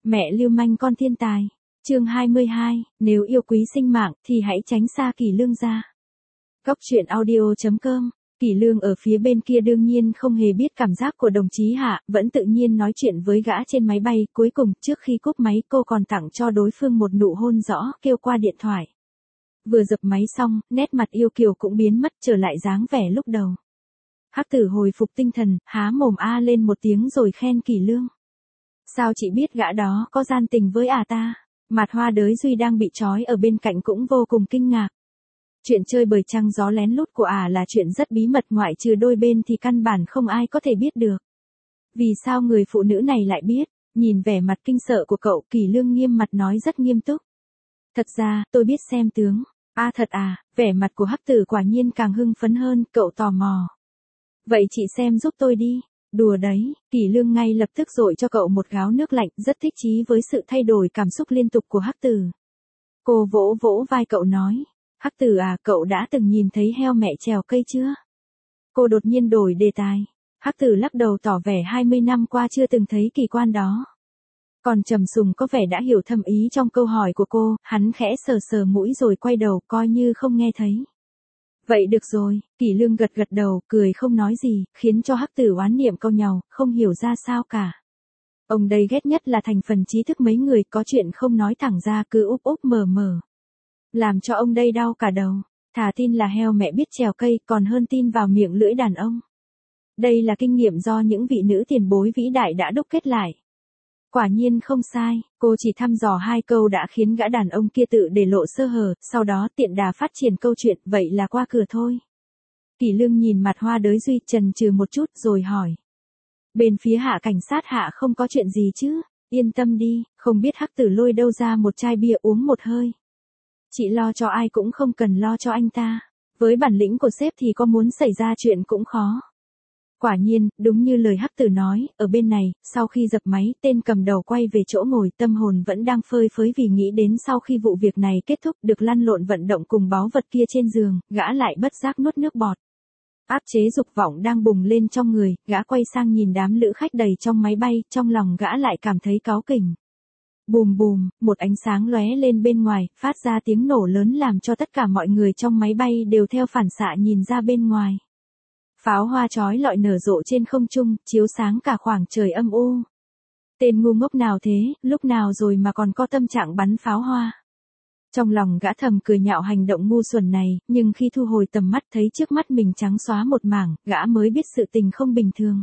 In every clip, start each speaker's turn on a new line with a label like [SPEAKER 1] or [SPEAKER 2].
[SPEAKER 1] Mẹ lưu manh con thiên tài. Chương 22, nếu yêu quý sinh mạng thì hãy tránh xa Kỷ Lương ra. Góc truyện audio.com. Kỷ Lương ở phía bên kia đương nhiên không hề biết cảm giác của đồng chí Hạ, vẫn tự nhiên nói chuyện với gã trên máy bay, cuối cùng trước khi cúp máy cô còn tặng cho đối phương một nụ hôn rõ, kêu qua điện thoại. Vừa dập máy xong, nét mặt yêu kiều cũng biến mất trở lại dáng vẻ lúc đầu. Hắc Tử hồi phục tinh thần, há mồm a lên một tiếng rồi khen Kỷ Lương. Sao chị biết gã đó có gian tình với ta? Mặt Hoa Đới Duy đang bị trói ở bên cạnh cũng vô cùng kinh ngạc. Chuyện chơi bời trăng gió lén lút của là chuyện rất bí mật, ngoại trừ đôi bên thì căn bản không ai có thể biết được. Vì sao người phụ nữ này lại biết? Nhìn vẻ mặt kinh sợ của cậu, Kỷ Lương nghiêm mặt nói rất nghiêm túc. Thật ra, tôi biết xem tướng. Thật à? Vẻ mặt của Hắc Tử quả nhiên càng hưng phấn hơn, cậu tò mò. Vậy chị xem giúp tôi đi. Đùa đấy, Kỷ Lương ngay lập tức dội cho cậu một gáo nước lạnh, rất thích chí với sự thay đổi cảm xúc liên tục của Hắc Tử. Cô vỗ vỗ vai cậu nói. Hắc Tử à, cậu đã từng nhìn thấy heo mẹ trèo cây chưa? Cô đột nhiên đổi đề tài. Hắc Tử lắc đầu tỏ vẻ 20 năm qua chưa từng thấy kỳ quan đó. Còn Trầm Sùng có vẻ đã hiểu thâm ý trong câu hỏi của cô, hắn khẽ sờ sờ mũi rồi quay đầu coi như không nghe thấy. Vậy được rồi, Kỷ Lương gật gật đầu, cười không nói gì, khiến cho Hắc Tử oán niệm câu nhàu, không hiểu ra sao cả. Ông đây ghét nhất là thành phần trí thức mấy người có chuyện không nói thẳng ra cứ úp úp mở mở. Làm cho ông đây đau cả đầu, thà tin là heo mẹ biết trèo cây còn hơn tin vào miệng lưỡi đàn ông. Đây là kinh nghiệm do những vị nữ tiền bối vĩ đại đã đúc kết lại. Quả nhiên không sai, cô chỉ thăm dò 2 câu đã khiến gã đàn ông kia tự để lộ sơ hở, sau đó tiện đà phát triển câu chuyện, vậy là qua cửa thôi. Kỷ Lương nhìn Mặt Hoa Đới Duy chần chừ một chút rồi hỏi. Bên phía Hạ cảnh sát Hạ không có chuyện gì chứ, yên tâm đi, không biết Hắc Tử lôi đâu ra một chai bia uống một hơi. Chị lo cho ai cũng không cần lo cho anh ta, với bản lĩnh của sếp thì có muốn xảy ra chuyện cũng khó. Quả nhiên, đúng như lời Hắc Tử nói, ở bên này, sau khi dập máy, tên cầm đầu quay về chỗ ngồi, tâm hồn vẫn đang phơi phới vì nghĩ đến sau khi vụ việc này kết thúc được lăn lộn vận động cùng báu vật kia trên giường, gã lại bất giác nuốt nước bọt. Áp chế dục vọng đang bùng lên trong người, gã quay sang nhìn đám lữ khách đầy trong máy bay, trong lòng gã lại cảm thấy cáu kỉnh. Bùm bùm, một ánh sáng lóe lên bên ngoài, phát ra tiếng nổ lớn làm cho tất cả mọi người trong máy bay đều theo phản xạ nhìn ra bên ngoài. Pháo hoa chói lọi nở rộ trên không trung, chiếu sáng cả khoảng trời âm u. Tên ngu ngốc nào thế, lúc nào rồi mà còn có tâm trạng bắn pháo hoa. Trong lòng gã thầm cười nhạo hành động ngu xuẩn này, nhưng khi thu hồi tầm mắt thấy trước mắt mình trắng xóa một mảng, gã mới biết sự tình không bình thường.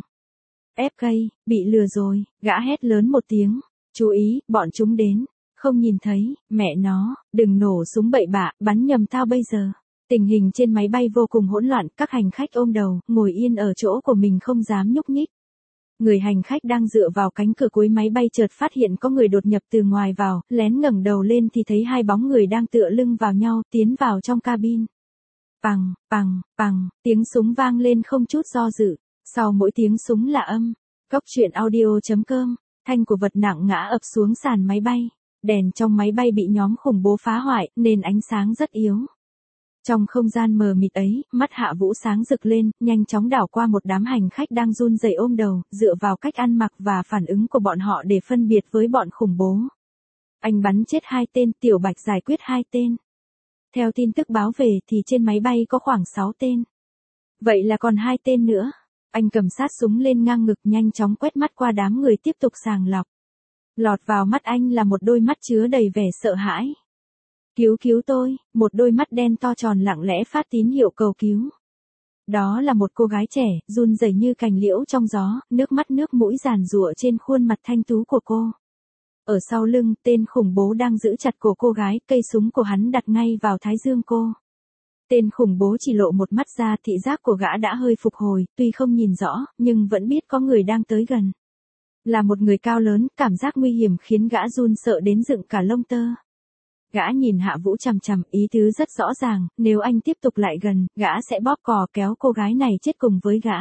[SPEAKER 1] FK, bị lừa rồi, gã hét lớn một tiếng. Chú ý, bọn chúng đến. Không nhìn thấy, mẹ nó, đừng nổ súng bậy bạ, bắn nhầm tao bây giờ. Tình hình trên máy bay vô cùng hỗn loạn, các hành khách ôm đầu, ngồi yên ở chỗ của mình không dám nhúc nhích. Người hành khách đang dựa vào cánh cửa cuối máy bay chợt phát hiện có người đột nhập từ ngoài vào, lén ngẩng đầu lên thì thấy 2 bóng người đang tựa lưng vào nhau, tiến vào trong cabin. Pằng, pằng, pằng, tiếng súng vang lên không chút do dự, sau mỗi tiếng súng là âm. Góc truyện audio.com. Thanh của vật nặng ngã ập xuống sàn máy bay. Đèn trong máy bay bị nhóm khủng bố phá hoại, nên ánh sáng rất yếu. Trong không gian mờ mịt ấy, mắt Hạ Vũ sáng rực lên, nhanh chóng đảo qua một đám hành khách đang run rẩy ôm đầu, dựa vào cách ăn mặc và phản ứng của bọn họ để phân biệt với bọn khủng bố. Anh bắn chết 2 tên, Tiểu Bạch giải quyết 2 tên. Theo tin tức báo về thì trên máy bay có khoảng 6 tên. Vậy là còn 2 tên nữa. Anh cầm sát súng lên ngang ngực nhanh chóng quét mắt qua đám người tiếp tục sàng lọc. Lọt vào mắt anh là một đôi mắt chứa đầy vẻ sợ hãi. Cứu cứu tôi, một đôi mắt đen to tròn lặng lẽ phát tín hiệu cầu cứu. Đó là một cô gái trẻ, run rẩy như cành liễu trong gió, nước mắt nước mũi giàn giụa trên khuôn mặt thanh tú của cô. Ở sau lưng, tên khủng bố đang giữ chặt cổ cô gái, cây súng của hắn đặt ngay vào thái dương cô. Tên khủng bố chỉ lộ một mắt ra, thị giác của gã đã hơi phục hồi, tuy không nhìn rõ, nhưng vẫn biết có người đang tới gần. Là một người cao lớn, cảm giác nguy hiểm khiến gã run sợ đến dựng cả lông tơ. Gã nhìn Hạ Vũ chằm chằm, ý tứ rất rõ ràng, nếu anh tiếp tục lại gần, gã sẽ bóp cò kéo cô gái này chết cùng với gã.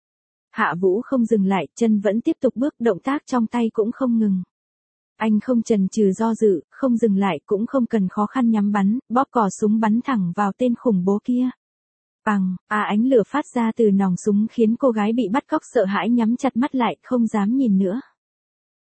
[SPEAKER 1] Hạ Vũ không dừng lại, chân vẫn tiếp tục bước, động tác trong tay cũng không ngừng. Anh không chần chừ do dự, không dừng lại, cũng không cần khó khăn nhắm bắn, bóp cò súng bắn thẳng vào tên khủng bố kia. Pằng, ánh lửa phát ra từ nòng súng khiến cô gái bị bắt cóc sợ hãi nhắm chặt mắt lại, không dám nhìn nữa.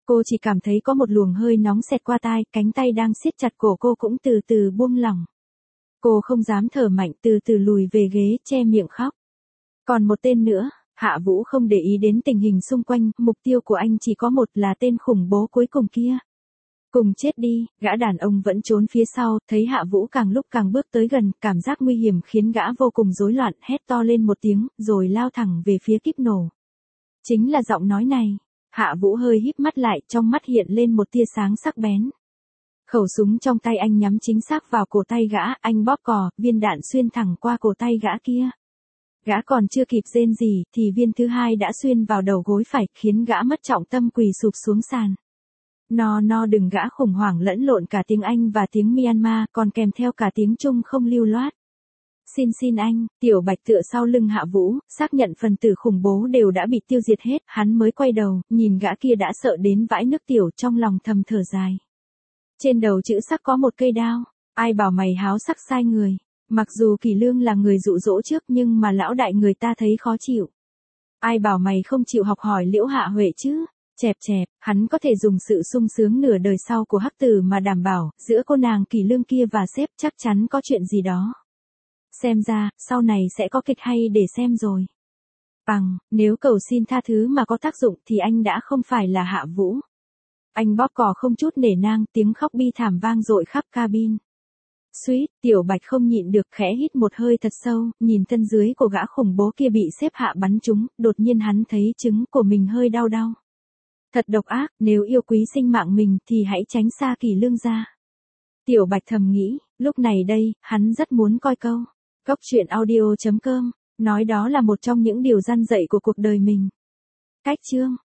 [SPEAKER 1] Cô chỉ cảm thấy có một luồng hơi nóng xẹt qua tai, cánh tay đang siết chặt cổ cô cũng từ từ buông lỏng. Cô không dám thở mạnh, từ từ lùi về ghế, che miệng khóc. Còn một tên nữa, Hạ Vũ không để ý đến tình hình xung quanh, mục tiêu của anh chỉ có một là tên khủng bố cuối cùng kia. Cùng chết đi, gã đàn ông vẫn trốn phía sau, thấy Hạ Vũ càng lúc càng bước tới gần, cảm giác nguy hiểm khiến gã vô cùng rối loạn, hét to lên một tiếng, rồi lao thẳng về phía kíp nổ. Chính là giọng nói này. Hạ Vũ hơi híp mắt lại, trong mắt hiện lên một tia sáng sắc bén. Khẩu súng trong tay anh nhắm chính xác vào cổ tay gã, anh bóp cò, viên đạn xuyên thẳng qua cổ tay gã kia. Gã còn chưa kịp rên gì, thì viên thứ hai đã xuyên vào đầu gối phải, khiến gã mất trọng tâm quỳ sụp xuống sàn. No đừng, gã khủng hoảng lẫn lộn cả tiếng Anh và tiếng Myanmar, còn kèm theo cả tiếng Trung không lưu loát. Xin anh, Tiểu Bạch tựa sau lưng Hạ Vũ, xác nhận phần tử khủng bố đều đã bị tiêu diệt hết, hắn mới quay đầu, nhìn gã kia đã sợ đến vãi nước tiểu, trong lòng thầm thở dài. Trên đầu chữ sắc có một cây đao, ai bảo mày háo sắc sai người, mặc dù Kỷ Lương là người dụ dỗ trước nhưng mà lão đại người ta thấy khó chịu. Ai bảo mày không chịu học hỏi Liễu Hạ Huệ chứ, chẹp, hắn có thể dùng sự sung sướng nửa đời sau của Hắc Tử mà đảm bảo, giữa cô nàng Kỷ Lương kia và sếp chắc chắn có chuyện gì đó. Xem ra, sau này sẽ có kịch hay để xem rồi. Nếu cầu xin tha thứ mà có tác dụng thì anh đã không phải là Hạ Vũ. Anh bóp cò không chút nể nang, tiếng khóc bi thảm vang dội khắp cabin. Suýt, Tiểu Bạch không nhịn được khẽ hít một hơi thật sâu, nhìn thân dưới của gã khủng bố kia bị xếp Hạ bắn trúng, đột nhiên hắn thấy trứng của mình hơi đau. Thật độc ác, nếu yêu quý sinh mạng mình thì hãy tránh xa Kỷ Lương ra. Tiểu Bạch thầm nghĩ, lúc này đây, hắn rất muốn coi câu. Góc truyện audio.com, nói đó là một trong những điều răn dạy của cuộc đời mình. Cách chương